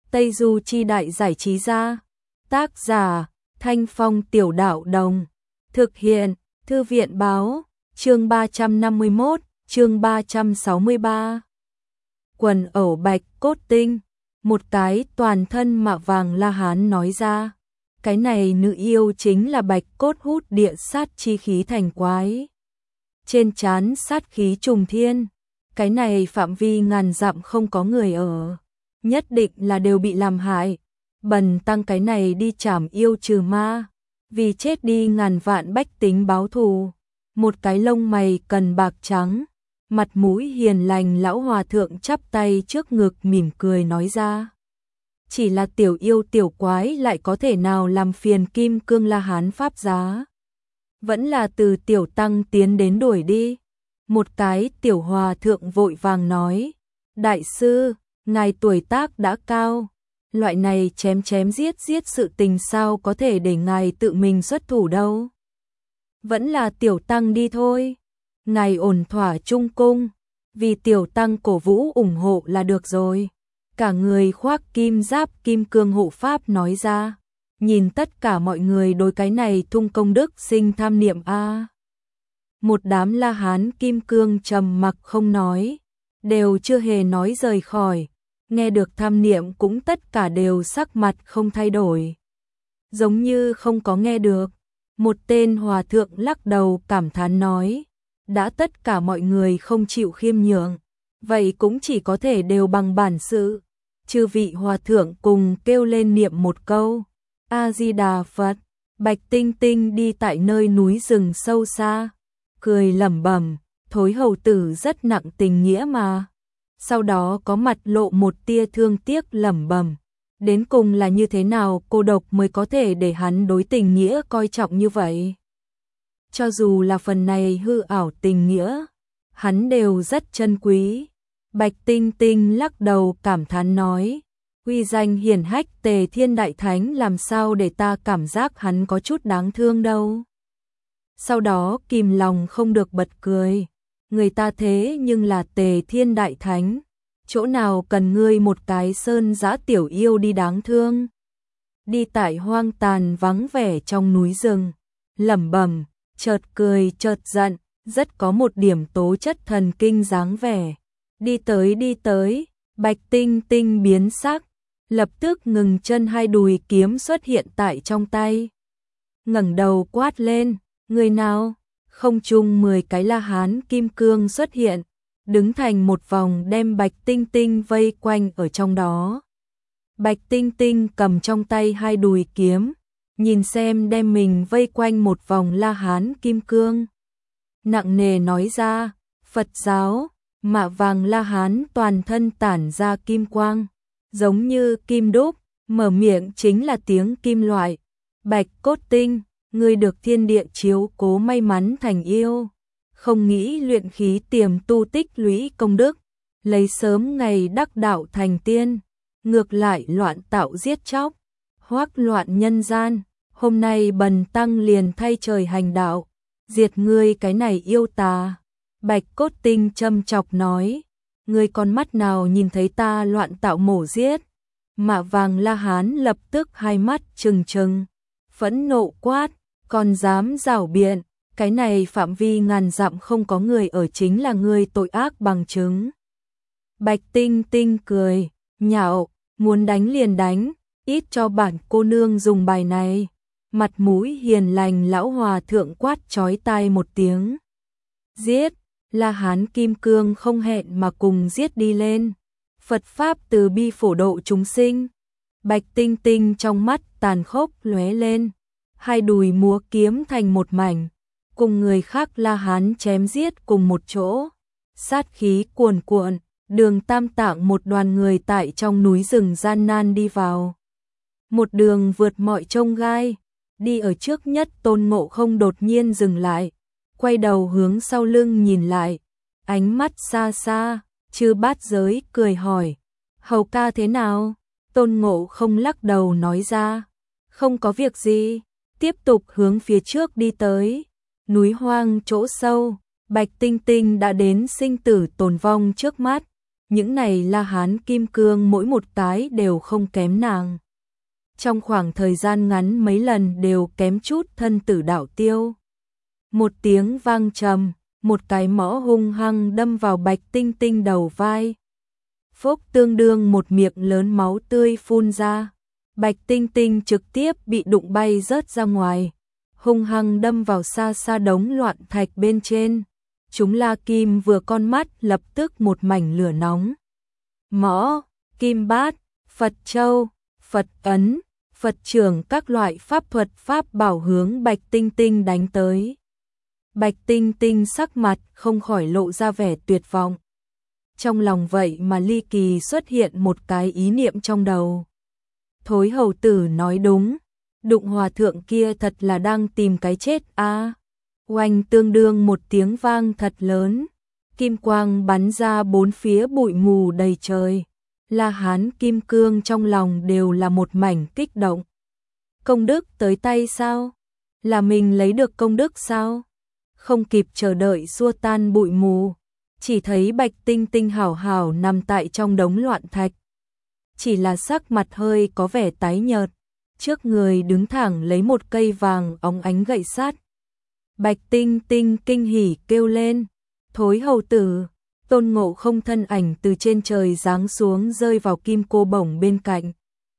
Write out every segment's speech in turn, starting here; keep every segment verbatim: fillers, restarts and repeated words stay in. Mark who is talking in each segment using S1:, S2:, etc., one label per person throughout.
S1: Tây Du Chi Đại Giải Trí Gia. Tác giả Thanh Phong Tiểu Đạo Đồng. Thực hiện Thư viện Báo. Chương ba trăm năm mươi mốt, chương ba trăm sáu mươi ba. Quần ẩu bạch cốt tinh. Một cái toàn thân mạ vàng La Hán nói ra. Cái này nữ yêu chính là bạch cốt hút địa sát chi khí thành quái. Trên trán sát khí trùng thiên. Cái này phạm vi ngàn dặm không có người ở. Nhất định là đều bị làm hại. Bần tăng cái này đi trảm yêu trừ ma. Vì chết đi ngàn vạn bách tính báo thù. Một cái lông mày cần bạc trắng. Mặt mũi hiền lành lão hòa thượng chắp tay trước ngực mỉm cười nói ra. Chỉ là tiểu yêu tiểu quái lại có thể nào làm phiền Kim Cương La Hán pháp giá. Vẫn là từ tiểu tăng tiến đến đuổi đi. Một cái tiểu hòa thượng vội vàng nói. Đại sư, ngài tuổi tác đã cao. Loại này chém chém giết giết sự tình sao có thể để ngài tự mình xuất thủ đâu. Vẫn là tiểu tăng đi thôi. Ngài ổn thỏa trung cung. Vì tiểu tăng cổ vũ ủng hộ là được rồi. Cả người khoác kim giáp kim cương hộ pháp nói ra. Nhìn tất cả mọi người đối cái này thung công đức sinh tham niệm a. Một đám La Hán kim cương trầm mặc không nói. Đều chưa hề nói rời khỏi. Nghe được tham niệm cũng tất cả đều sắc mặt không thay đổi. Giống như không có nghe được. Một tên hòa thượng lắc đầu cảm thán nói. Đã tất cả mọi người không chịu khiêm nhường. Vậy cũng chỉ có thể đều bằng bản sự. Chư vị hòa thượng cùng kêu lên niệm một câu. A-di-đà Phật. Bạch Tinh Tinh đi tại nơi núi rừng sâu xa. Cười lẩm bẩm, thối hầu tử rất nặng tình nghĩa mà. Sau đó có mặt lộ một tia thương tiếc lẩm bẩm. Đến cùng là như thế nào cô độc mới có thể để hắn đối tình nghĩa coi trọng như vậy? Cho dù là phần này hư ảo tình nghĩa, hắn đều rất trân quý. Bạch Tinh Tinh lắc đầu cảm thán nói. Uy danh hiển hách Tề Thiên Đại Thánh làm sao để ta cảm giác hắn có chút đáng thương đâu. Sau đó kìm lòng không được bật cười. Người ta thế nhưng là Tề Thiên Đại Thánh. Chỗ nào cần ngươi một cái sơn giã tiểu yêu đi đáng thương. Đi tại hoang tàn vắng vẻ trong núi rừng. Lẩm bẩm, chợt cười chợt giận. Rất có một điểm tố chất thần kinh dáng vẻ. Đi tới đi tới. Bạch Tinh Tinh biến sắc. Lập tức ngừng chân, hai đùi kiếm xuất hiện tại trong tay. Ngẩng đầu quát lên. Người nào? Không chung mười cái La Hán kim cương xuất hiện, đứng thành một vòng đem Bạch Tinh Tinh vây quanh ở trong đó. Bạch Tinh Tinh cầm trong tay hai đùi kiếm, nhìn xem đem mình vây quanh một vòng La Hán kim cương. Nặng nề nói ra, Phật giáo, mạ vàng La Hán toàn thân tản ra kim quang, giống như kim đúc, mở miệng chính là tiếng kim loại. Bạch cốt tinh. Ngươi được thiên địa chiếu cố may mắn thành yêu, không nghĩ luyện khí tiềm tu tích lũy công đức, lấy sớm ngày đắc đạo thành tiên, ngược lại loạn tạo giết chóc, hoác loạn nhân gian, hôm nay bần tăng liền thay trời hành đạo, diệt ngươi cái này yêu tà. Bạch cốt tinh châm chọc nói, ngươi con mắt nào nhìn thấy ta loạn tạo mổ giết? Mạ vàng La Hán lập tức hai mắt trừng trừng, phẫn nộ quát. Còn dám rảo biện, cái này phạm vi ngàn dặm không có người ở chính là người tội ác bằng chứng. Bạch Tinh Tinh cười, nhạo, muốn đánh liền đánh, ít cho bản cô nương dùng bài này. Mặt mũi hiền lành lão hòa thượng quát chói tai một tiếng. Giết, La Hán kim cương không hẹn mà cùng giết đi lên. Phật Pháp từ bi phổ độ chúng sinh. Bạch Tinh Tinh trong mắt tàn khốc lóe lên. Hai đùi múa kiếm thành một mảnh, cùng người khác La Hán chém giết cùng một chỗ. Sát khí cuồn cuộn, Đường Tam Tạng một đoàn người tại trong núi rừng gian nan đi vào. Một đường vượt mọi chông gai, đi ở trước nhất Tôn Ngộ Không đột nhiên dừng lại, quay đầu hướng sau lưng nhìn lại, ánh mắt xa xa, Chư Bát Giới cười hỏi, hầu ca thế nào? Tôn Ngộ Không lắc đầu nói ra, không có việc gì. Tiếp tục hướng phía trước đi tới, núi hoang chỗ sâu, Bạch Tinh Tinh đã đến sinh tử tồn vong trước mắt, những này La Hán kim cương mỗi một cái đều không kém nàng. Trong khoảng thời gian ngắn mấy lần đều kém chút thân tử đạo tiêu. Một tiếng vang trầm, một cái mõ hung hăng đâm vào Bạch Tinh Tinh đầu vai. Phốc, tương đương một miệng lớn máu tươi phun ra. Bạch Tinh Tinh trực tiếp bị đụng bay rớt ra ngoài, hung hăng đâm vào xa xa đống loạn thạch bên trên. Chúng La Kim vừa con mắt lập tức một mảnh lửa nóng. Mõ, kim bát, Phật châu, Phật ấn, Phật trưởng các loại pháp thuật pháp bảo hướng Bạch Tinh Tinh đánh tới. Bạch Tinh Tinh sắc mặt không khỏi lộ ra vẻ tuyệt vọng. Trong lòng vậy mà ly kỳ xuất hiện một cái ý niệm trong đầu. Thối hầu tử nói đúng, đụng hòa thượng kia thật là đang tìm cái chết a. À, oanh, tương đương một tiếng vang thật lớn, kim quang bắn ra bốn phía, bụi mù đầy trời. La Hán kim cương trong lòng đều là một mảnh kích động. Công đức tới tay sao? Là mình lấy được công đức sao? Không kịp chờ đợi xua tan bụi mù, chỉ thấy Bạch Tinh Tinh hảo hảo nằm tại trong đống loạn thạch. Chỉ là sắc mặt hơi có vẻ tái nhợt, trước người đứng thẳng lấy một cây vàng óng ánh gậy sắt. Bạch Tinh Tinh kinh hỉ kêu lên, thối hầu tử. Tôn Ngộ Không thân ảnh từ trên trời giáng xuống rơi vào kim cô bổng bên cạnh.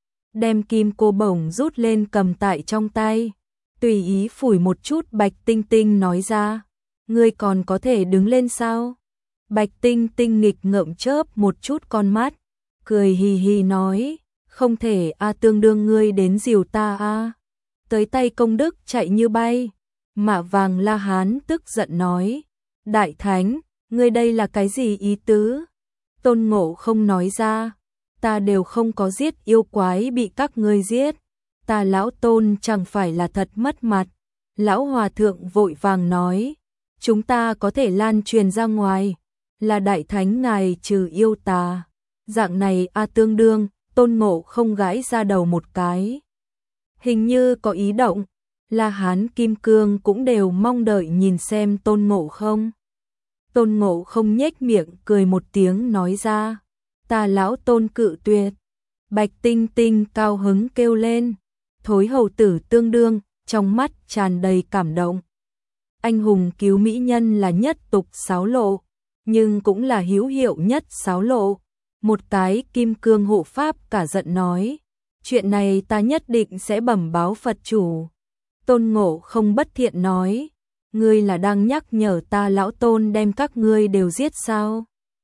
S1: Đem kim cô bổng rút lên cầm tại trong tay, tùy ý phủi một chút. Bạch Tinh Tinh nói ra, ngươi còn có thể đứng lên sao? Bạch Tinh Tinh nghịch ngợm chớp một chút con mắt, cười hì hì nói, không thể a, à, tương đương ngươi đến dìu ta a. À. Tới tay công đức chạy như bay. Mạ vàng La Hán tức giận nói, Đại Thánh, ngươi đây là cái gì ý tứ? Tôn Ngộ Không nói ra, ta đều không có giết yêu quái bị các ngươi giết, ta lão Tôn chẳng phải là thật mất mặt. Lão Hòa Thượng vội vàng nói, chúng ta có thể lan truyền ra ngoài, là Đại Thánh ngài trừ yêu tà. Dạng này a, à, tương đương. Tôn Ngộ Không gãi ra đầu một cái, hình như có ý động. La Hán kim cương cũng đều mong đợi nhìn xem Tôn Ngộ Không. Tôn Ngộ Không nhếch miệng cười một tiếng nói ra, ta lão Tôn cự tuyệt. Bạch Tinh Tinh cao hứng kêu lên, thối hầu tử tương đương, trong mắt tràn đầy cảm động. Anh hùng cứu mỹ nhân là nhất tục sáo lộ, nhưng cũng là hữu hiệu nhất sáo lộ. Một cái kim cương hộ pháp cả giận nói, chuyện này ta nhất định sẽ bẩm báo Phật chủ. Tôn Ngộ Không bất thiện nói, ngươi là đang nhắc nhở ta lão Tôn đem các ngươi đều giết sao?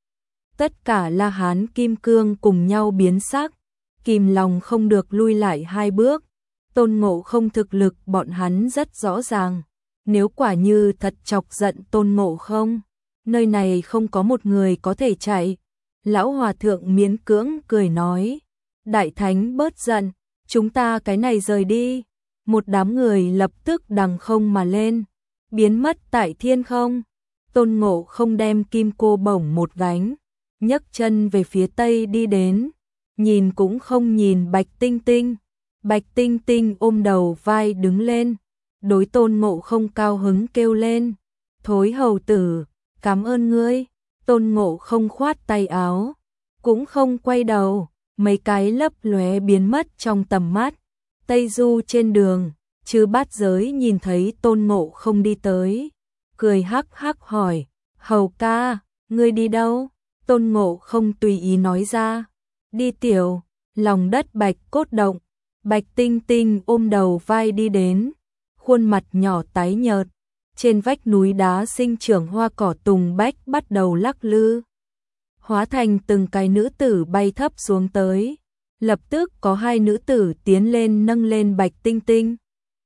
S1: Tất cả La Hán kim cương cùng nhau biến sắc, kìm lòng không được lui lại hai bước. Tôn Ngộ Không thực lực bọn hắn rất rõ ràng, nếu quả như thật chọc giận Tôn Ngộ Không, nơi này không có một người có thể chạy. Lão Hòa Thượng miễn cưỡng cười nói, Đại Thánh bớt giận, chúng ta cái này rời đi. Một đám người lập tức đằng không mà lên, biến mất tại thiên không. Tôn Ngộ Không đem kim cô bổng một gánh, nhấc chân về phía tây đi đến, nhìn cũng không nhìn Bạch Tinh Tinh. Bạch Tinh Tinh ôm đầu vai đứng lên, đối Tôn Ngộ Không cao hứng kêu lên, thối hầu tử, cảm ơn ngươi. Tôn Ngộ Không khoát tay áo, cũng không quay đầu, mấy cái lấp lóe biến mất trong tầm mắt. Tây Du trên đường, Chư Bát Giới nhìn thấy Tôn Ngộ Không đi tới, cười hắc hắc hỏi, hầu ca, ngươi đi đâu? Tôn Ngộ Không tùy ý nói ra, đi tiểu. Lòng đất bạch cốt động. Bạch Tinh Tinh ôm đầu vai đi đến, khuôn mặt nhỏ tái nhợt. Trên vách núi đá sinh trưởng hoa cỏ tùng bách bắt đầu lắc lư, hóa thành từng cái nữ tử bay thấp xuống tới. Lập tức có hai nữ tử tiến lên nâng lên Bạch Tinh Tinh,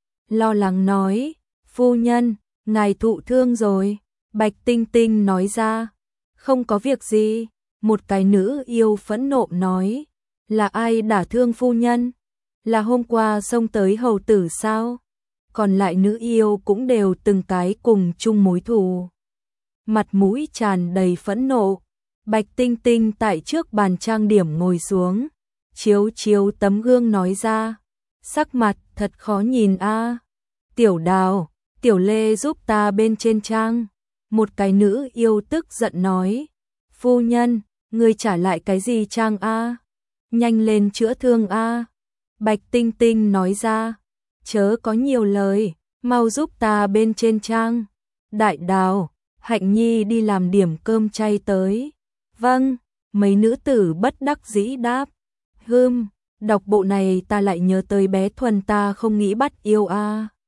S1: lo lắng nói, phu nhân, ngài thụ thương rồi. Bạch Tinh Tinh nói ra, không có việc gì. Một cái nữ yêu phẫn nộ nói, là ai đả thương phu nhân? Là hôm qua xông tới hầu tử sao? Còn lại nữ yêu cũng đều từng cái cùng chung mối thù, mặt mũi tràn đầy phẫn nộ. Bạch Tinh Tinh tại trước bàn trang điểm ngồi xuống, chiếu chiếu tấm gương nói ra, sắc mặt thật khó nhìn a. À. Tiểu Đào, Tiểu Lê giúp ta bên trên trang. Một cái nữ yêu tức giận nói, phu nhân, Ngươi trả lại cái gì Trang a? Nhanh lên chữa thương a. Bạch Tinh Tinh nói ra, chớ có nhiều lời, mau giúp ta bên trên Trang. Đại Đào, Hạnh Nhi đi làm điểm cơm chay tới. Vâng, mấy nữ tử bất đắc dĩ đáp. Hưm, đọc bộ này ta lại nhớ tới bé Thuần ta không nghĩ bắt yêu a.